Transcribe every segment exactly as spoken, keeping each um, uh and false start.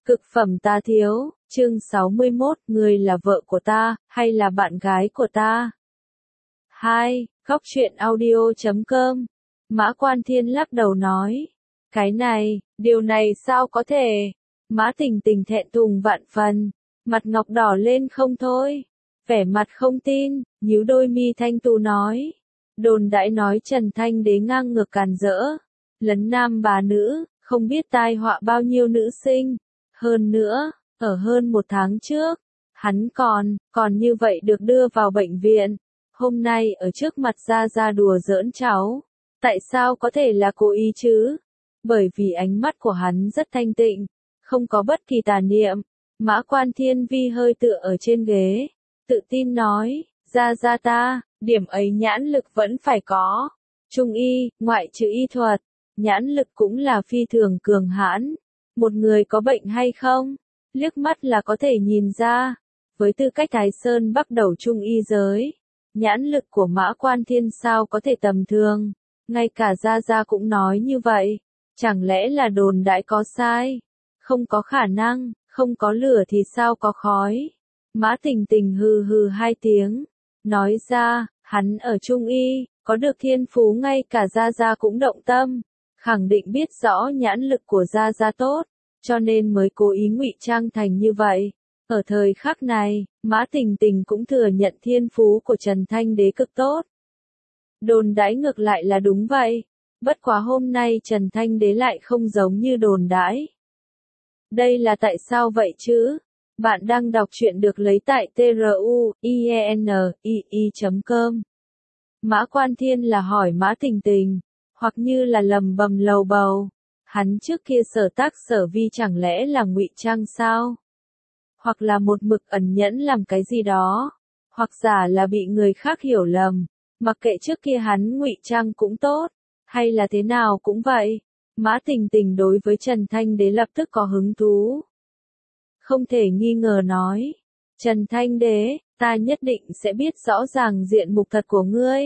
Cực phẩm ta thiếu, chương sáu mươi mốt, người là vợ của ta, hay là bạn gái của ta? hai. Góc truyện audio chấm com. Mã Quan Thiên lắc đầu nói. Cái này, điều này sao có thể? Mã Tình Tình thẹn thùng vạn phần, mặt ngọc đỏ lên không thôi. Vẻ mặt không tin, nhíu đôi mi thanh tú nói. Đồn đãi nói Trần Thanh Đế ngang ngược càn rỡ, lấn nam bá nữ, không biết tai họa bao nhiêu nữ sinh. Hơn nữa, ở hơn một tháng trước, hắn còn, còn như vậy được đưa vào bệnh viện. Hôm nay ở trước mặt Gia Gia đùa giỡn cháu. Tại sao có thể là cố ý chứ? Bởi vì ánh mắt của hắn rất thanh tịnh, không có bất kỳ tà niệm. Mã Quan Thiên Vi hơi tựa ở trên ghế, tự tin nói, Gia Gia ta, điểm ấy nhãn lực vẫn phải có. Trung y, ngoại trừ y thuật, nhãn lực cũng là phi thường cường hãn. Một người có bệnh hay không, liếc mắt là có thể nhìn ra. Với tư cách Thái Sơn bắt đầu trung y giới, nhãn lực của Mã Quan Thiên sao có thể tầm thường. Ngay cả Gia Gia cũng nói như vậy. Chẳng lẽ là đồn đãi có sai? Không có khả năng, không có lửa thì sao có khói? Mã Tình Tình hừ hừ hai tiếng, nói ra, hắn ở trung y, có được thiên phú ngay cả Gia Gia cũng động tâm. Khẳng định biết rõ nhãn lực của Gia Gia tốt, cho nên mới cố ý ngụy trang thành như vậy. Ở thời khắc này, Mã Tình Tình cũng thừa nhận thiên phú của Trần Thanh Đế cực tốt. Đồn đãi ngược lại là đúng vậy, bất quá hôm nay Trần Thanh Đế lại không giống như đồn đãi. Đây là tại sao vậy chứ? Bạn đang đọc truyện được lấy tại truyện chấm com. Mã Quan Thiên là hỏi Mã Tình Tình, hoặc như là lầm bầm lầu bầu. Hắn trước kia sở tác sở vi chẳng lẽ là ngụy trang sao? Hoặc là một mực ẩn nhẫn làm cái gì đó, hoặc giả là bị người khác hiểu lầm. Mặc kệ trước kia hắn ngụy trang cũng tốt, hay là thế nào cũng vậy. Mã Tình Tình đối với Trần Thanh Đế lập tức có hứng thú. Không thể nghi ngờ nói, Trần Thanh Đế, ta nhất định sẽ biết rõ ràng diện mục thật của ngươi.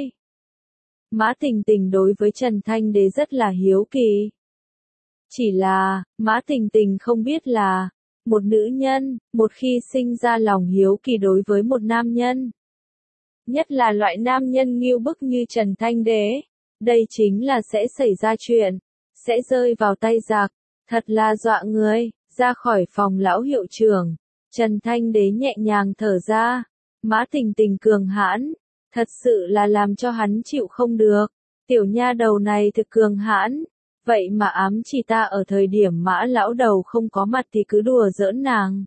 Mã Tình Tình đối với Trần Thanh Đế rất là hiếu kỳ. Chỉ là, Mã Tình Tình không biết là, một nữ nhân, một khi sinh ra lòng hiếu kỳ đối với một nam nhân, nhất là loại nam nhân ngưu bức như Trần Thanh Đế, đây chính là sẽ xảy ra chuyện, sẽ rơi vào tay giặc, thật là dọa người. Ra khỏi phòng lão hiệu trưởng, Trần Thanh Đế nhẹ nhàng thở ra. Mã Tình Tình cường hãn, thật sự là làm cho hắn chịu không được. Tiểu nha đầu này thực cường hãn, vậy mà ám chỉ ta ở thời điểm Mã lão đầu không có mặt thì cứ đùa giỡn nàng.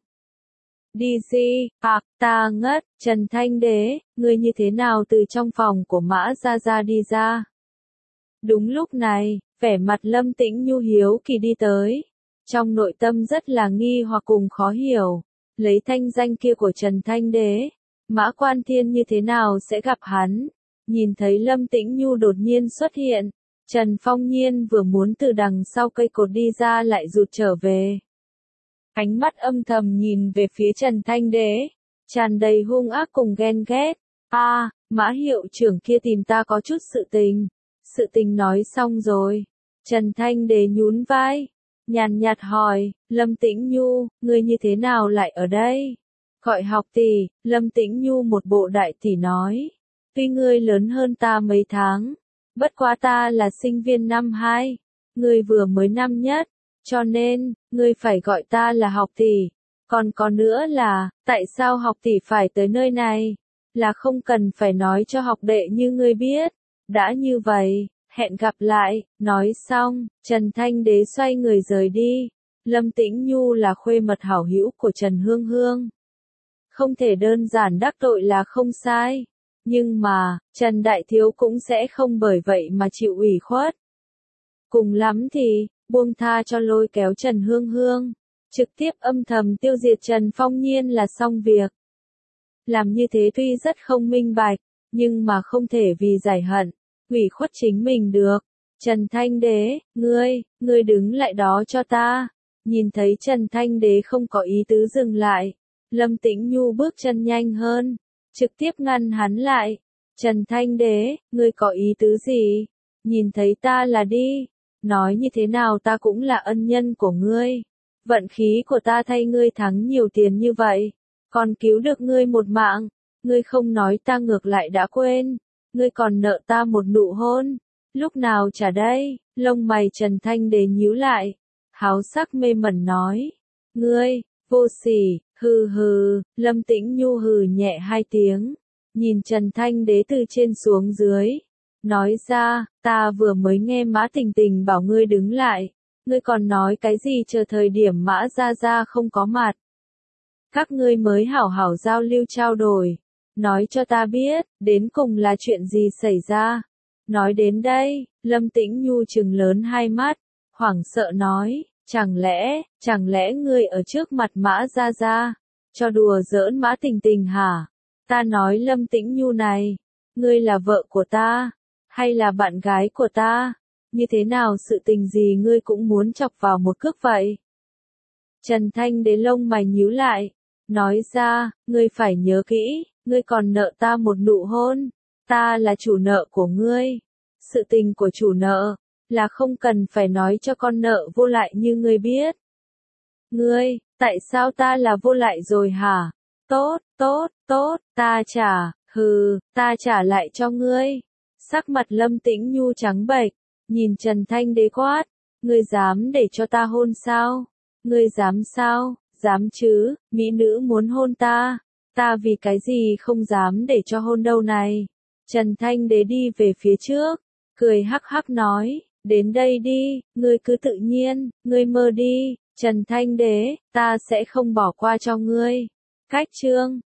Đi gì, bạc, ta ngất, Trần Thanh Đế, ngươi như thế nào từ trong phòng của Mã Gia Gia đi ra? Đúng lúc này, vẻ mặt Lâm Tĩnh Nhu hiếu kỳ đi tới. Trong nội tâm rất là nghi hoặc cùng khó hiểu, lấy thanh danh kia của Trần Thanh Đế, Mã Quan Thiên như thế nào sẽ gặp hắn? Nhìn thấy Lâm Tĩnh Nhu đột nhiên xuất hiện, Trần Phong Nhiên vừa muốn từ đằng sau cây cột đi ra lại rụt trở về. Ánh mắt âm thầm nhìn về phía Trần Thanh Đế, tràn đầy hung ác cùng ghen ghét. A, à, Mã hiệu trưởng kia tìm ta có chút sự tình. Sự tình nói xong rồi. Trần Thanh Đế nhún vai, nhàn nhạt hỏi, Lâm Tĩnh Nhu, ngươi như thế nào lại ở đây? Gọi học tỷ, Lâm Tĩnh Nhu một bộ đại tỷ nói. Tuy ngươi lớn hơn ta mấy tháng, bất quá ta là sinh viên năm hai, ngươi vừa mới năm nhất, cho nên, ngươi phải gọi ta là học tỷ. Còn có nữa là, tại sao học tỷ phải tới nơi này? Là không cần phải nói cho học đệ như ngươi biết. Đã như vậy, hẹn gặp lại. Nói xong, Trần Thanh Đế xoay người rời đi. Lâm Tĩnh Nhu là khuê mật hảo hữu của Trần Hương Hương, không thể đơn giản đắc tội là không sai. Nhưng mà, Trần Đại Thiếu cũng sẽ không bởi vậy mà chịu ủy khuất. Cùng lắm thì, buông tha cho lôi kéo Trần Hương Hương, trực tiếp âm thầm tiêu diệt Trần Phong Nhiên là xong việc. Làm như thế tuy rất không minh bạch, nhưng mà không thể vì giải hận, ủy khuất chính mình được. Trần Thanh Đế, ngươi, ngươi đứng lại đó cho ta. Nhìn thấy Trần Thanh Đế không có ý tứ dừng lại, Lâm Tĩnh Nhu bước chân nhanh hơn, trực tiếp ngăn hắn lại. Trần Thanh Đế, ngươi có ý tứ gì? Nhìn thấy ta là đi. Nói như thế nào ta cũng là ân nhân của ngươi. Vận khí của ta thay ngươi thắng nhiều tiền như vậy, còn cứu được ngươi một mạng, ngươi không nói ta ngược lại đã quên, ngươi còn nợ ta một nụ hôn, lúc nào trả đây? Lông mày Trần Thanh Đế nhíu lại, háo sắc mê mẩn nói, ngươi, vô sỉ, hừ hừ, Lâm Tĩnh Nhu hừ nhẹ hai tiếng, nhìn Trần Thanh Đế từ trên xuống dưới, nói ra, ta vừa mới nghe Mã Tình Tình bảo ngươi đứng lại, ngươi còn nói cái gì chờ thời điểm Mã Gia Gia không có mặt. Các ngươi mới hảo hảo giao lưu trao đổi, nói cho ta biết, đến cùng là chuyện gì xảy ra. Nói đến đây, Lâm Tĩnh Nhu trừng lớn hai mắt, hoảng sợ nói, chẳng lẽ, chẳng lẽ ngươi ở trước mặt Mã Gia Gia, cho đùa giỡn Mã Tình Tình hả? Ta nói Lâm Tĩnh Nhu này, ngươi là vợ của ta, hay là bạn gái của ta? Như thế nào sự tình gì ngươi cũng muốn chọc vào một cước vậy? Trần Thanh Đế lông mày nhíu lại, nói ra, ngươi phải nhớ kỹ, ngươi còn nợ ta một nụ hôn, ta là chủ nợ của ngươi. Sự tình của chủ nợ, là không cần phải nói cho con nợ vô lại như ngươi biết. Ngươi, tại sao ta là vô lại rồi hả? Tốt, tốt, tốt, ta trả, hừ, ta trả lại cho ngươi. Sắc mặt Lâm Tĩnh Nhu trắng bệch, nhìn Trần Thanh Đế quát, ngươi dám để cho ta hôn sao? Ngươi dám sao? Dám chứ, mỹ nữ muốn hôn ta, ta vì cái gì không dám để cho hôn đâu này. Trần Thanh Đế đi về phía trước, cười hắc hắc nói, đến đây đi, ngươi cứ tự nhiên, ngươi mơ đi, Trần Thanh Đế, ta sẽ không bỏ qua cho ngươi. Cách chương